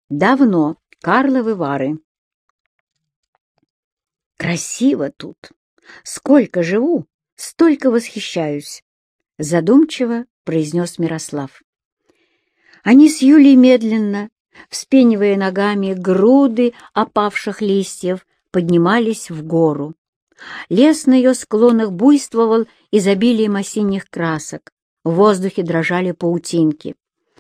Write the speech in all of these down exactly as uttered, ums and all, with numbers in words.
Давно. Карловы Вары. Красиво тут. Сколько живу, столько восхищаюсь, задумчиво произнес Мирослав. Они с Юлей медленно, вспенивая ногами груды опавших листьев, поднимались в гору. Лес на ее склонах буйствовал изобилием осенних красок, в воздухе дрожали паутинки.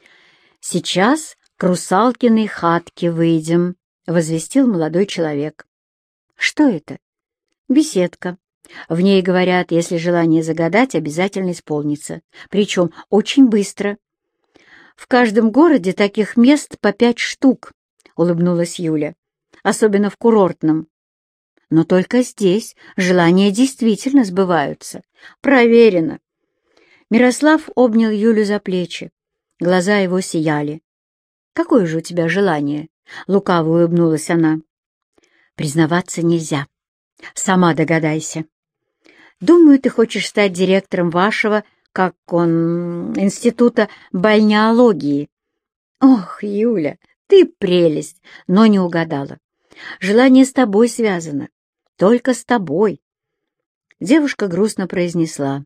«Сейчас к Русалкиной хатке выйдем», — возвестил молодой человек. «Что это?» «Беседка. В ней, говорят, если желание загадать, обязательно исполнится, причем очень быстро». «В каждом городе таких мест по пять штук», — улыбнулась Юля, «особенно в курортном. Но только здесь желания действительно сбываются. Проверено». Мирослав обнял Юлю за плечи. Глаза его сияли. «Какое же у тебя желание?» — лукаво улыбнулась она. «Признаваться нельзя. Сама догадайся. Думаю, ты хочешь стать директором вашего, как он, института бальнеологии». «Ох, Юля, ты прелесть!» но не угадала. «Желание с тобой связано. Только с тобой». Девушка грустно произнесла.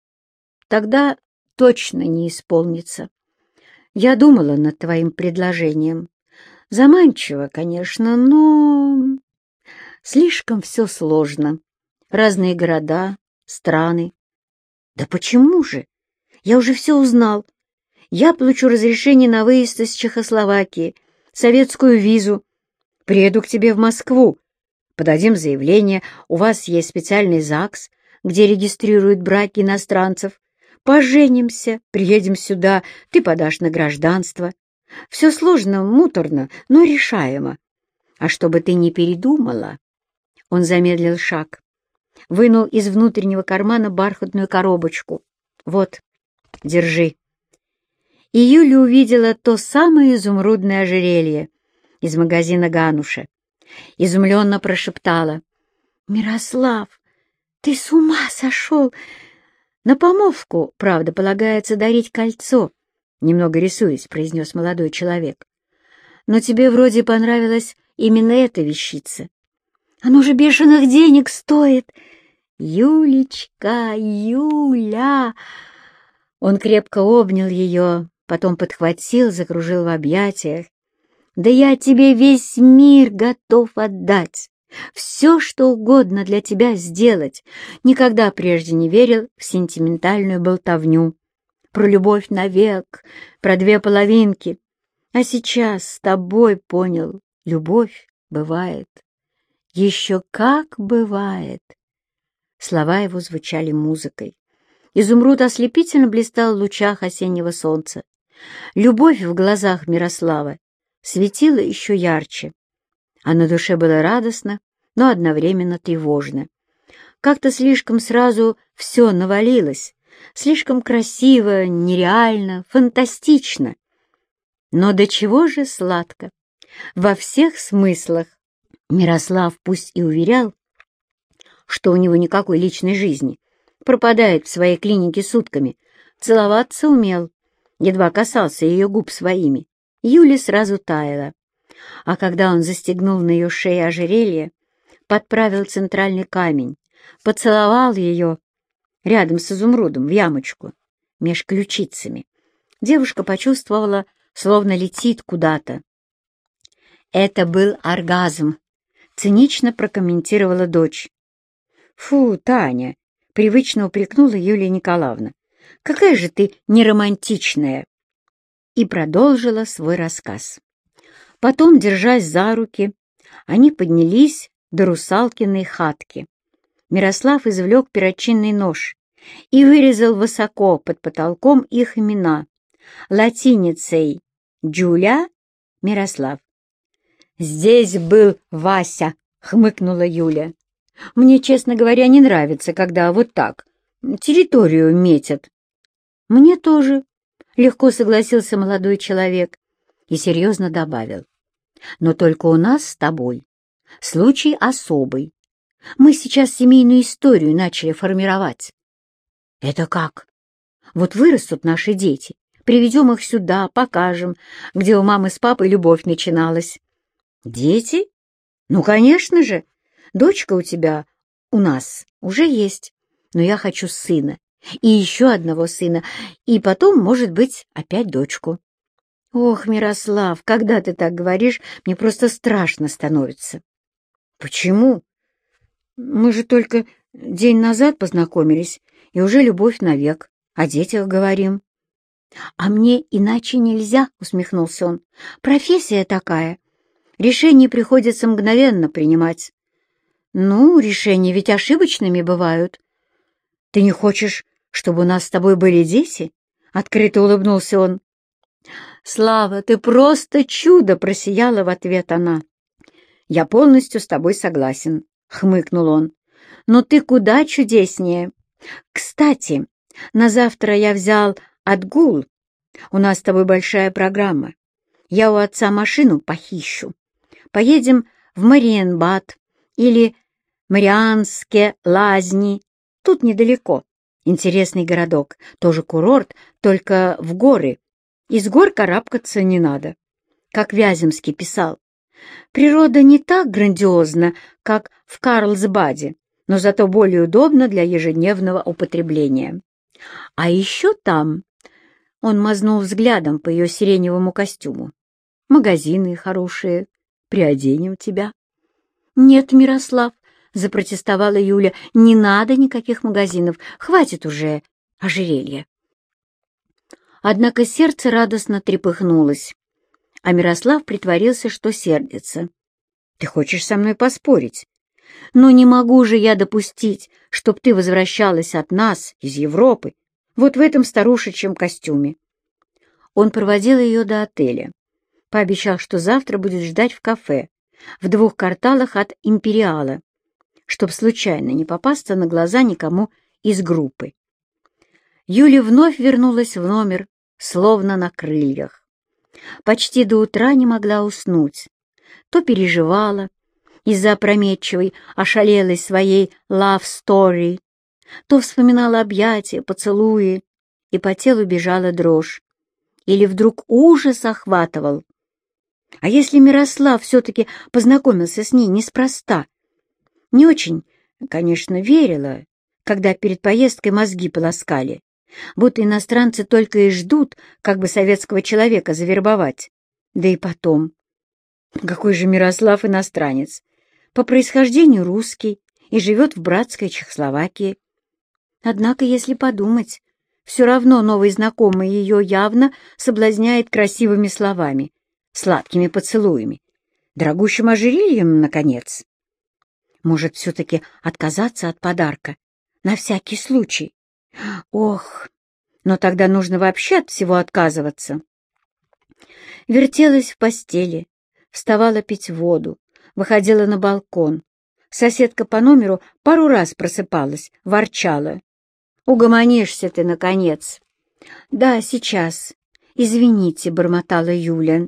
«Тогда точно не исполнится. Я думала над твоим предложением. Заманчиво, конечно, но слишком все сложно. Разные города, страны». «Да почему же? Я уже все узнал. Я получу разрешение на выезд из Чехословакии, советскую визу. Приеду к тебе в Москву. Подадим заявление, у вас есть специальный ЗАГС, где регистрируют браки иностранцев. Поженимся, приедем сюда, ты подашь на гражданство. Все сложно, муторно, но решаемо. А чтобы ты не передумала...» Он замедлил шаг, вынул из внутреннего кармана бархатную коробочку. «Вот, держи». И Юля увидела то самое изумрудное ожерелье из магазина Гануша. Изумленно прошептала: «Мирослав, ты с ума сошел! На помолвку, правда, полагается дарить кольцо», — немного рисуясь, произнес молодой человек. «Но тебе вроде понравилась именно эта вещица. Оно же бешеных денег стоит. Юлечка, Юля!» Он крепко обнял ее, потом подхватил, закружил в объятиях. «Да я тебе весь мир готов отдать, все, что угодно для тебя сделать. Никогда прежде не верил в сентиментальную болтовню, про любовь навек, про две половинки. А сейчас с тобой понял, любовь бывает. Еще как бывает». Слова его звучали музыкой. Изумруд ослепительно блистал в лучах осеннего солнца. Любовь в глазах Мирослава светила еще ярче, а на душе было радостно, но одновременно тревожно. Как-то слишком сразу все навалилось, слишком красиво, нереально, фантастично. Но до чего же сладко! Во всех смыслах. Мирослав пусть и уверял, что у него никакой личной жизни, пропадает в своей клинике сутками, целоваться умел, едва касался ее губ своими. Юля сразу таяла. А когда он застегнул на ее шее ожерелье, подправил центральный камень, поцеловал ее рядом с изумрудом в ямочку, меж ключицами, девушка почувствовала, словно летит куда-то. «Это был оргазм», — цинично прокомментировала дочь. «Фу, Таня!» — привычно упрекнула Юлия Николаевна. «Какая же ты неромантичная!» И продолжила свой рассказ. Потом, держась за руки, они поднялись до Русалкиной хатки. Мирослав извлек перочинный нож и вырезал высоко под потолком их имена латиницей «Джуля», «Мирослав». «Здесь был Вася», — хмыкнула Юля. «Мне, честно говоря, не нравится, когда вот так территорию метят». «Мне тоже», — легко согласился молодой человек и серьезно добавил. «Но только у нас с тобой случай особый. Мы сейчас семейную историю начали формировать». «Это как? Вот вырастут наши дети, Приведем их сюда, покажем, где у мамы с папой любовь начиналась». «Дети? Ну, конечно же. Дочка у тебя, у нас, уже есть. Но я хочу сына. И еще одного сына. И потом, может быть, опять дочку». «Ох, Мирослав, когда ты так говоришь, мне просто страшно становится». «Почему? Мы же только день назад познакомились, и уже любовь навек. О детях говорим». «А мне иначе нельзя», — усмехнулся он. «Профессия такая. Решения приходится мгновенно принимать». «Ну, решения ведь ошибочными бывают». «Ты не хочешь, чтобы у нас с тобой были дети?» — открыто улыбнулся он. «Слава, ты просто чудо!» — просияла в ответ она. «Я полностью с тобой согласен», — хмыкнул он. «Но ты куда чудеснее. Кстати, на завтра я взял отгул. У нас с тобой большая программа. Я у отца машину похищу. Поедем в Мариенбад или Марианские лазни. Тут недалеко. Интересный городок. Тоже курорт, только в горы. Из гор карабкаться не надо. Как Вяземский писал. Природа не так грандиозна, как в Карлсбаде, но зато более удобна для ежедневного употребления. А еще там, он мазнул взглядом по ее сиреневому костюму, магазины хорошие, приоденем тебя. Нет, Мирослав, запротестовала Юля, не надо никаких магазинов, хватит уже ожерелья. Однако сердце радостно трепыхнулось, а Мирослав притворился, что сердится. «Ты хочешь со мной поспорить? Но не могу же я допустить, чтоб ты возвращалась от нас из Европы вот в этом старушечьем костюме». Он проводил ее до отеля, пообещал, что завтра будет ждать в кафе в двух кварталах от Империала, чтоб случайно не попасться на глаза никому из группы. Юля вновь вернулась в номер, словно на крыльях. Почти до утра не могла уснуть. То переживала из-за опрометчивой, ошалелой своей love story, то вспоминала объятия, поцелуи, и по телу бежала дрожь. Или вдруг ужас охватывал. А если Мирослав все-таки познакомился с ней неспроста? Не очень, конечно, верила, когда перед поездкой мозги полоскали, будто иностранцы только и ждут, как бы советского человека завербовать. Да и потом, какой же Мирослав иностранец? По происхождению русский и живет в братской Чехословакии. Однако, если подумать, все равно новый знакомый ее явно соблазняет красивыми словами, сладкими поцелуями, дорогущим ожерельем, наконец. Может, все-таки отказаться от подарка, на всякий случай? Ох, но тогда нужно вообще от всего отказываться. Вертелась в постели, вставала пить воду, выходила на балкон. Соседка по номеру пару раз просыпалась, ворчала. «Угомонишься ты, наконец!» «Да, сейчас. Извините», — бормотала Юля.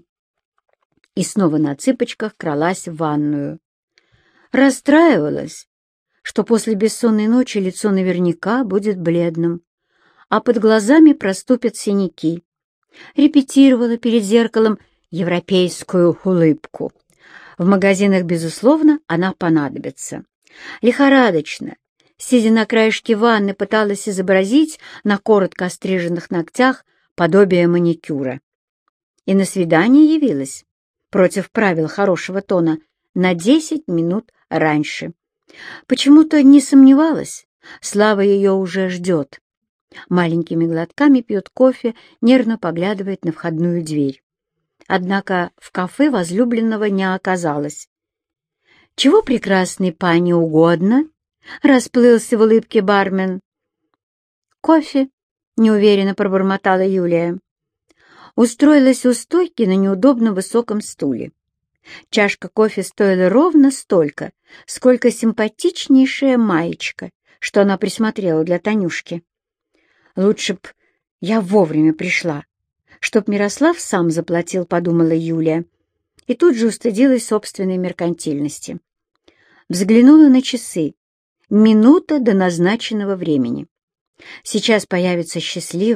И снова на цыпочках кралась в ванную. Расстраивалась, что после бессонной ночи лицо наверняка будет бледным, а под глазами проступят синяки. Репетировала перед зеркалом европейскую улыбку. В магазинах, безусловно, она понадобится. Лихорадочно, сидя на краешке ванны, пыталась изобразить на коротко остриженных ногтях подобие маникюра. И на свидание явилась, против правил хорошего тона, на десять минут раньше. Почему-то не сомневалась, Слава ее уже ждет. Маленькими глотками пьет кофе, нервно поглядывает на входную дверь. Однако в кафе возлюбленного не оказалось. «Чего прекрасной пани угодно?» — расплылся в улыбке бармен. «Кофе», — неуверенно пробормотала Юлия. Устроилась у стойки на неудобно высоком стуле. Чашка кофе стоила ровно столько, сколько симпатичнейшая маечка, что она присмотрела для Танюшки. «Лучше б я вовремя пришла, чтоб Мирослав сам заплатил», — подумала Юлия, и тут же устыдилась собственной меркантильности. Взглянула на часы. Минута до назначенного времени. Сейчас появится счастливый,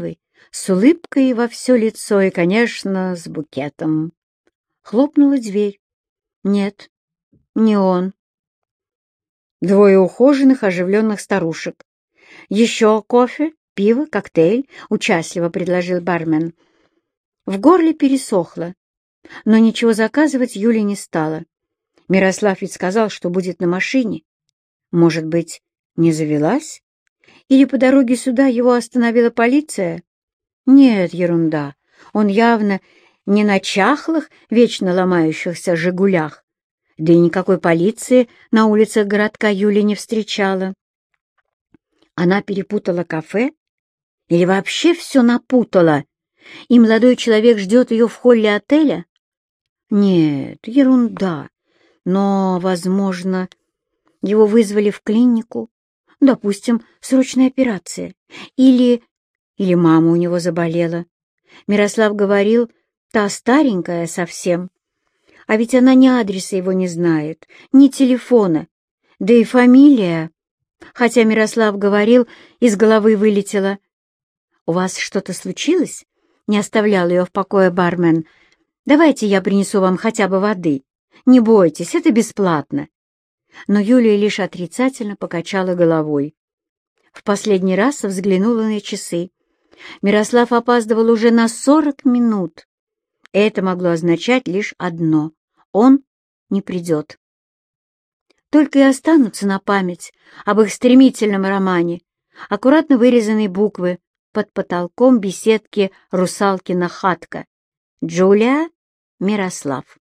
с улыбкой во все лицо и, конечно, с букетом. Хлопнула дверь. Нет, не он. Двое ухоженных, оживленных старушек. «Еще кофе, пиво, коктейль?» — участливо предложил бармен. В горле пересохло, но ничего заказывать Юля не стала. Мирослав ведь сказал, что будет на машине. Может быть, не завелась? Или по дороге сюда его остановила полиция? Нет, ерунда. Он явно не на чахлых, вечно ломающихся «Жигулях». Да и никакой полиции на улицах городка Юля не встречала. Она перепутала кафе или вообще все напутала, и молодой человек ждет ее в холле отеля? Нет, ерунда. Но, возможно, его вызвали в клинику, допустим, срочная операция, или... или мама у него заболела. Мирослав говорил, та старенькая совсем. А ведь она ни адреса его не знает, ни телефона, да и фамилия. Хотя Мирослав говорил, из головы вылетела. «У вас что-то случилось?» — не оставлял ее в покое бармен. «Давайте я принесу вам хотя бы воды. Не бойтесь, это бесплатно». Но Юлия лишь отрицательно покачала головой. В последний раз взглянула на часы. Мирослав опаздывал уже на сорок минут. Это могло означать лишь одно — он не придет. Только и останутся на память об их стремительном романе аккуратно вырезанные буквы под потолком беседки «Русалкина хатка». Джулия Мирослав.